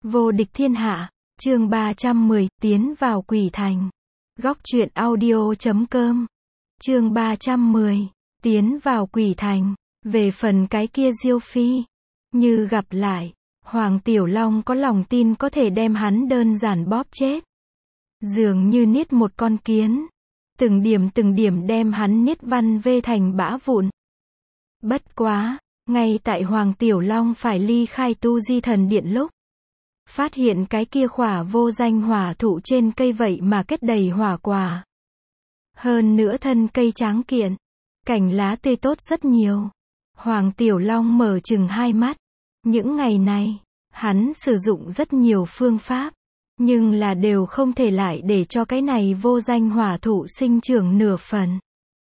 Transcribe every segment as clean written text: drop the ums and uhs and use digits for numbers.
Vô địch thiên hạ, chương 310, tiến vào quỷ thành. Góc truyện audio.com. Chương 310, tiến vào quỷ thành. Về phần cái kia Diêu Phi, như gặp lại, Hoàng Tiểu Long có lòng tin có thể đem hắn đơn giản bóp chết. Dường như niết một con kiến, từng điểm đem hắn niết văn vê thành bã vụn. Bất quá, ngay tại Hoàng Tiểu Long phải ly khai Tu Di Thần Điện lúc, phát hiện cái kia khỏa vô danh hỏa thụ trên cây vậy mà kết đầy hỏa quả. Hơn nữa thân cây tráng kiện, cành lá tươi tốt rất nhiều. Hoàng Tiểu Long mở chừng hai mắt. Những ngày này, hắn sử dụng rất nhiều phương pháp, nhưng là đều không thể lại để cho cái này vô danh hỏa thụ sinh trưởng nửa phần.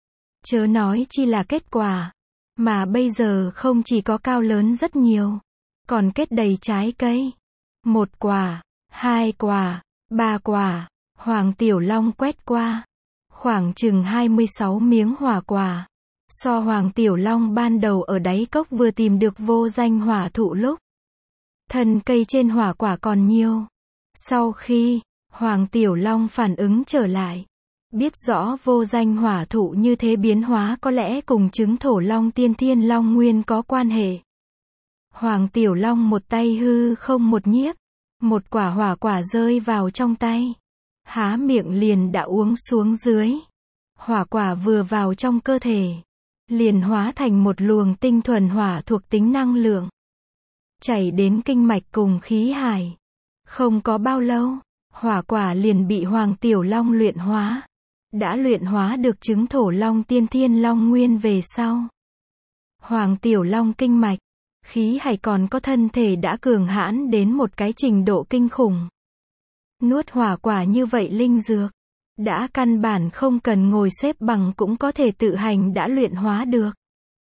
Chớ nói chi là kết quả, mà bây giờ không chỉ có cao lớn rất nhiều, còn kết đầy trái cây. 1 quả, 2 quả, 3 quả, Hoàng Tiểu Long quét qua, khoảng chừng 26 miếng hỏa quả. So Hoàng Tiểu Long ban đầu ở đáy cốc vừa tìm được vô danh hỏa thụ lúc, thân cây trên hỏa quả còn nhiều. Sau khi Hoàng Tiểu Long phản ứng trở lại, biết rõ vô danh hỏa thụ như thế biến hóa có lẽ cùng chứng thổ long tiên thiên long nguyên có quan hệ. Hoàng Tiểu Long một tay hư không một nhiếp, một quả hỏa quả rơi vào trong tay, há miệng liền đã uống xuống dưới. Hỏa quả vừa vào trong cơ thể, liền hóa thành một luồng tinh thuần hỏa thuộc tính năng lượng, chảy đến kinh mạch cùng khí hải. Không có bao lâu, hỏa quả liền bị Hoàng Tiểu Long luyện hóa. Đã luyện hóa được chứng thổ long tiên thiên long nguyên về sau, Hoàng Tiểu Long kinh mạch, khí hải còn có thân thể đã cường hãn đến một cái trình độ kinh khủng. Nuốt hỏa quả như vậy linh dược, đã căn bản không cần ngồi xếp bằng cũng có thể tự hành đã luyện hóa được.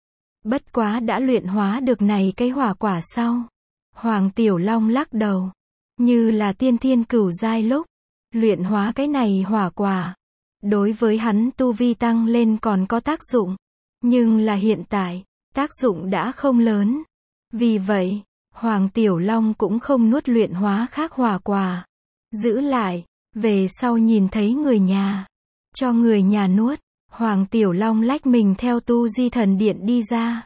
Bất quá đã luyện hóa được này cái hỏa quả sau, Hoàng Tiểu Long lắc đầu, như là tiên thiên cửu giai lúc luyện hóa cái này hỏa quả, đối với hắn tu vi tăng lên còn có tác dụng, nhưng là hiện tại, tác dụng đã không lớn. Vì vậy, Hoàng Tiểu Long cũng không nuốt luyện hóa khác hỏa quả, giữ lại, về sau nhìn thấy người nhà, cho người nhà nuốt. Hoàng Tiểu Long lách mình theo Tu Di Thần Điện đi ra.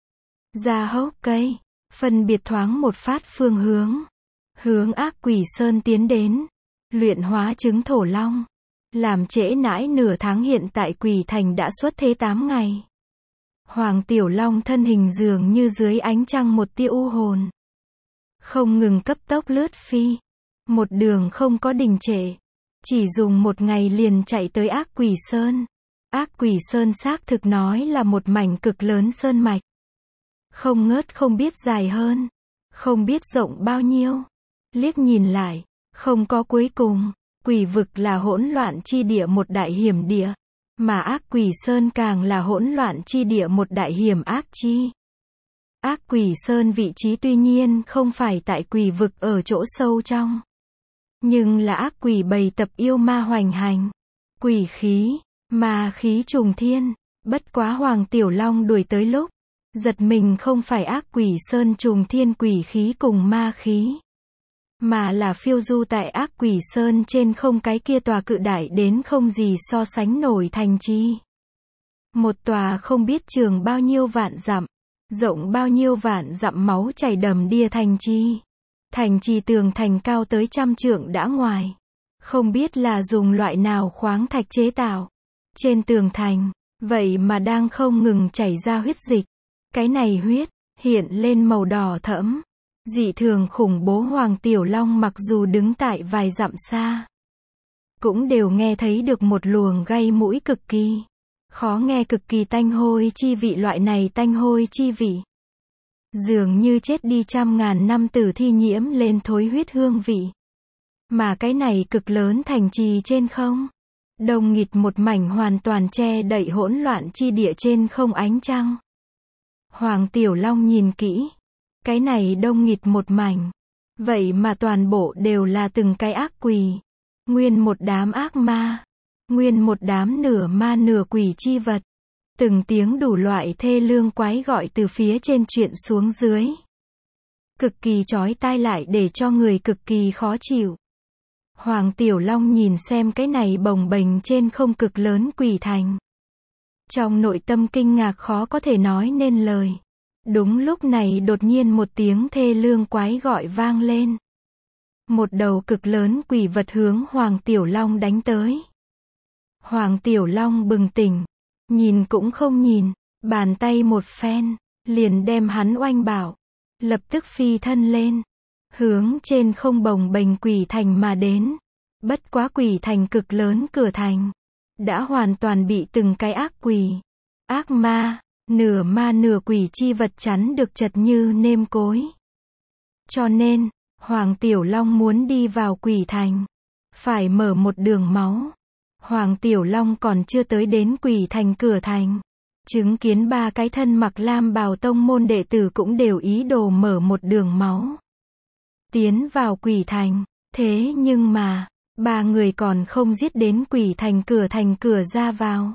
Ra hốc cây, phân biệt thoáng một phát phương hướng, hướng Ác Quỷ Sơn tiến đến, luyện hóa chứng thổ long. Làm trễ nãi nửa tháng, hiện tại quỷ thành đã xuất thế 8 ngày. Hoàng Tiểu Long thân hình dường như dưới ánh trăng một tia u hồn, không ngừng cấp tốc lướt phi, một đường không có đình trệ, chỉ dùng 1 ngày liền chạy tới Ác Quỷ Sơn. Ác Quỷ Sơn xác thực nói là một mảnh cực lớn sơn mạch, không ngớt, không biết dài hơn, không biết rộng bao nhiêu, liếc nhìn lại, không có cuối cùng. Quỷ vực là hỗn loạn chi địa, một đại hiểm địa, mà Ác Quỷ Sơn càng là hỗn loạn chi địa, một đại hiểm ác chi. Ác Quỷ Sơn vị trí tuy nhiên không phải tại quỷ vực ở chỗ sâu trong, nhưng là ác quỷ bầy tập yêu ma hoành hành, quỷ khí, ma khí trùng thiên. Bất quá Hoàng Tiểu Long đuổi tới lúc, giật mình không phải Ác Quỷ Sơn trùng thiên quỷ khí cùng ma khí, mà là phiêu du tại Ác Quỷ Sơn trên không cái kia tòa cự đại đến không gì so sánh nổi thành trì. Một tòa không biết trường bao nhiêu vạn dặm, rộng bao nhiêu vạn dặm máu chảy đầm đìa thành trì. Thành trì tường thành cao tới 100 trượng đã ngoài, không biết là dùng loại nào khoáng thạch chế tạo. Trên tường thành, vậy mà đang không ngừng chảy ra huyết dịch. Cái này huyết, hiện lên màu đỏ thẫm, dị thường khủng bố. Hoàng Tiểu Long mặc dù đứng tại vài dặm xa, cũng đều nghe thấy được một luồng gây mũi cực kỳ khó nghe, cực kỳ tanh hôi chi vị. Loại này tanh hôi chi vị, dường như chết đi 100.000 năm tử thi nhiễm lên thối huyết hương vị. Mà cái này cực lớn thành trì trên không, đông nghịt một mảnh hoàn toàn che đậy hỗn loạn chi địa trên không ánh trăng. Hoàng Tiểu Long nhìn kỹ, cái này đông nghịt một mảnh, vậy mà toàn bộ đều là từng cái ác quỷ, nguyên một đám ác ma, nguyên một đám nửa ma nửa quỷ chi vật. Từng tiếng đủ loại thê lương quái gọi từ phía trên truyền xuống dưới. cực kỳ chói tai lại để cho người cực kỳ khó chịu. Hoàng Tiểu Long nhìn xem cái này bồng bềnh trên không cực lớn quỷ thành. Trong nội tâm kinh ngạc khó có thể nói nên lời. Đúng lúc này đột nhiên một tiếng thê lương quái gọi vang lên. Một đầu cực lớn quỷ vật hướng Hoàng Tiểu Long đánh tới. Hoàng Tiểu Long bừng tỉnh, nhìn cũng không nhìn, bàn tay một phen, liền đem hắn oanh bảo, lập tức phi thân lên, hướng trên không bồng bềnh quỷ thành mà đến. Bất quá quỷ thành cực lớn cửa thành, đã hoàn toàn bị từng cái ác quỷ, ác ma nửa quỷ chi vật chắn được chật như nêm cối. Cho nên, Hoàng Tiểu Long muốn đi vào quỷ thành, phải mở một đường máu. Hoàng Tiểu Long còn chưa tới đến quỷ thành cửa thành, chứng kiến ba cái thân mặc lam bào tông môn đệ tử cũng đều ý đồ mở một đường máu, tiến vào quỷ thành. Thế nhưng mà, ba người còn không giết đến quỷ thành cửa ra vào,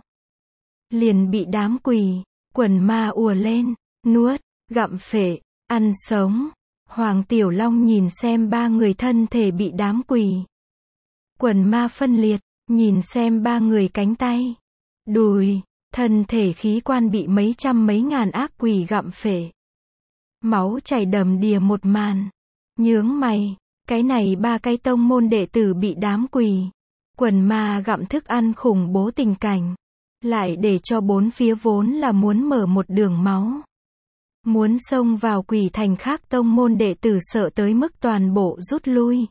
liền bị đám quỷ, quần ma ùa lên, nuốt, gặm phệ, ăn sống. Hoàng Tiểu Long nhìn xem ba người thân thể bị đám quỷ, quần ma phân liệt, nhìn xem ba người cánh tay, đùi, thân thể khí quan bị mấy trăm mấy ngàn ác quỷ gặm phệ, máu chảy đầm đìa một màn, nhướng mày, cái này ba cái tông môn đệ tử bị đám quỷ, quần ma gặm thức ăn khủng bố tình cảnh, lại để cho bốn phía vốn là muốn mở một đường máu, muốn xông vào quỷ thành khác tông môn đệ tử sợ tới mức toàn bộ rút lui.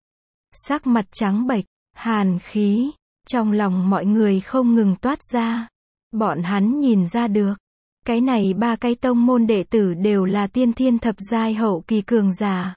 Sắc mặt trắng bệch, hàn khí, trong lòng mọi người không ngừng toát ra. Bọn hắn nhìn ra được, cái này ba cái tông môn đệ tử đều là tiên thiên thập giai hậu kỳ cường giả.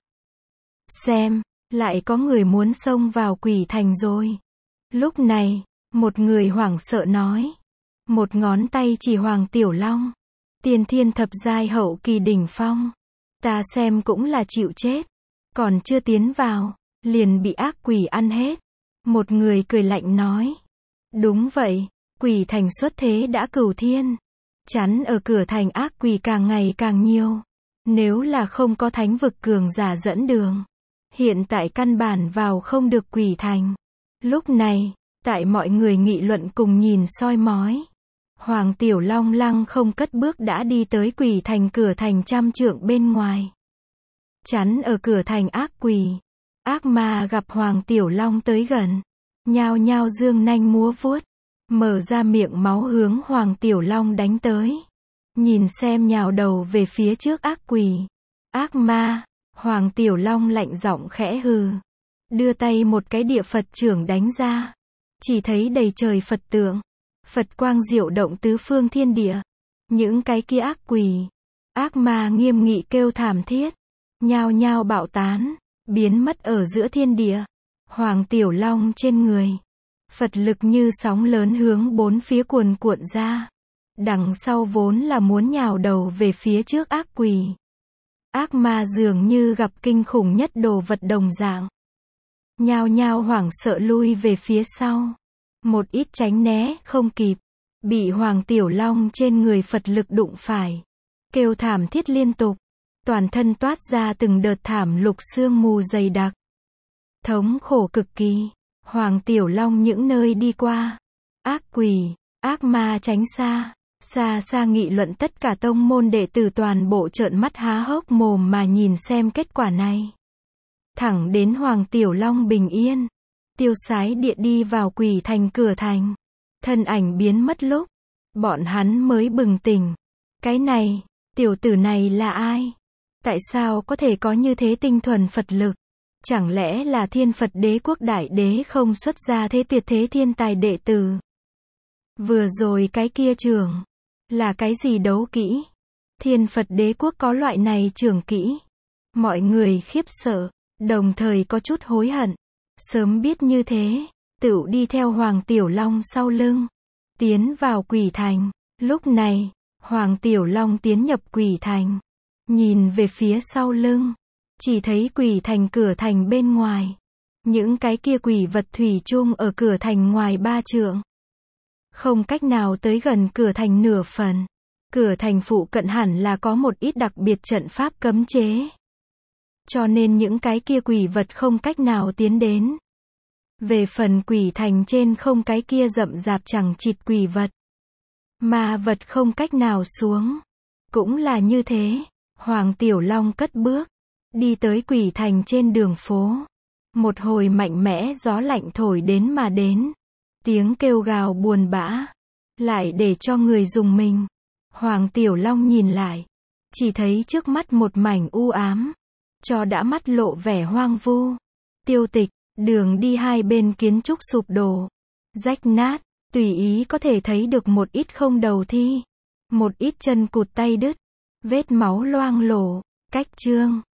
Xem, lại có người muốn xông vào quỷ thành rồi. Lúc này, một người hoảng sợ nói, một ngón tay chỉ Hoàng Tiểu Long, tiên thiên thập giai hậu kỳ đỉnh phong, ta xem cũng là chịu chết, còn chưa tiến vào, liền bị ác quỷ ăn hết. Một người cười lạnh nói, đúng vậy, quỷ thành xuất thế đã cửu thiên, chắn ở cửa thành ác quỷ càng ngày càng nhiều, nếu là không có thánh vực cường giả dẫn đường, hiện tại căn bản vào không được quỷ thành. Lúc này, tại mọi người nghị luận cùng nhìn soi mói, Hoàng Tiểu Long lăng không cất bước đã đi tới quỷ thành cửa thành 100 trượng bên ngoài. Chắn ở cửa thành ác quỷ, ác ma gặp Hoàng Tiểu Long tới gần, nhao nhao dương nanh múa vuốt, mở ra miệng máu hướng Hoàng Tiểu Long đánh tới. Nhìn xem nhào đầu về phía trước ác quỷ, ác ma, Hoàng Tiểu Long lạnh giọng khẽ hừ, đưa tay một cái địa Phật chưởng đánh ra, chỉ thấy đầy trời Phật tượng, Phật quang diệu động tứ phương thiên địa. Những cái kia ác quỷ, ác ma nghiêm nghị kêu thảm thiết, nhao nhao bạo tán, biến mất ở giữa thiên địa. Hoàng Tiểu Long trên người, Phật lực như sóng lớn hướng bốn phía cuồn cuộn ra. Đằng sau vốn là muốn nhào đầu về phía trước ác quỷ, ác ma dường như gặp kinh khủng nhất đồ vật đồng dạng, nhao nhao hoảng sợ lui về phía sau. Một ít tránh né không kịp, bị Hoàng Tiểu Long trên người Phật lực đụng phải, kêu thảm thiết liên tục, toàn thân toát ra từng đợt thảm lục sương mù dày đặc, thống khổ cực kỳ. Hoàng Tiểu Long những nơi đi qua, ác quỷ, ác ma tránh xa, xa xa nghị luận, tất cả tông môn đệ tử toàn bộ trợn mắt há hốc mồm mà nhìn xem kết quả này. Thẳng đến Hoàng Tiểu Long bình yên, tiêu sái địa đi vào quỷ thành cửa thành, thân ảnh biến mất lúc, bọn hắn mới bừng tỉnh. Cái này, tiểu tử này là ai? Tại sao có thể có như thế tinh thuần Phật lực? Chẳng lẽ là Thiên Phật Đế quốc đại đế không xuất ra thế tuyệt thế thiên tài đệ tử? Vừa rồi cái kia trường, là cái gì đấu kỹ? Thiên Phật Đế quốc có loại này trường kỹ? Mọi người khiếp sợ, đồng thời có chút hối hận. Sớm biết như thế, tựu đi theo Hoàng Tiểu Long sau lưng, tiến vào quỷ thành. Lúc này, Hoàng Tiểu Long tiến nhập quỷ thành, nhìn về phía sau lưng, chỉ thấy quỷ thành cửa thành bên ngoài, những cái kia quỷ vật thủy chung ở cửa thành ngoài 3 trượng, không cách nào tới gần cửa thành nửa phần. Cửa thành phụ cận hẳn là có một ít đặc biệt trận pháp cấm chế. cho nên những cái kia quỷ vật không cách nào tiến đến. Về phần quỷ thành trên không cái kia rậm rạp chằng chịt quỷ vật, ma vật không cách nào xuống. Cũng là như thế, Hoàng Tiểu Long cất bước, đi tới quỷ thành trên đường phố. Một hồi mạnh mẽ gió lạnh thổi đến mà đến. Tiếng kêu gào buồn bã, lại để cho người rùng mình. Hoàng Tiểu Long nhìn lại, chỉ thấy trước mắt một mảnh u ám, cho đã mắt lộ vẻ hoang vu, tiêu tịch, đường đi hai bên kiến trúc sụp đổ, rách nát, tùy ý có thể thấy được một ít không đầu thi, một ít chân cụt tay đứt, vết máu loang lổ, cách chương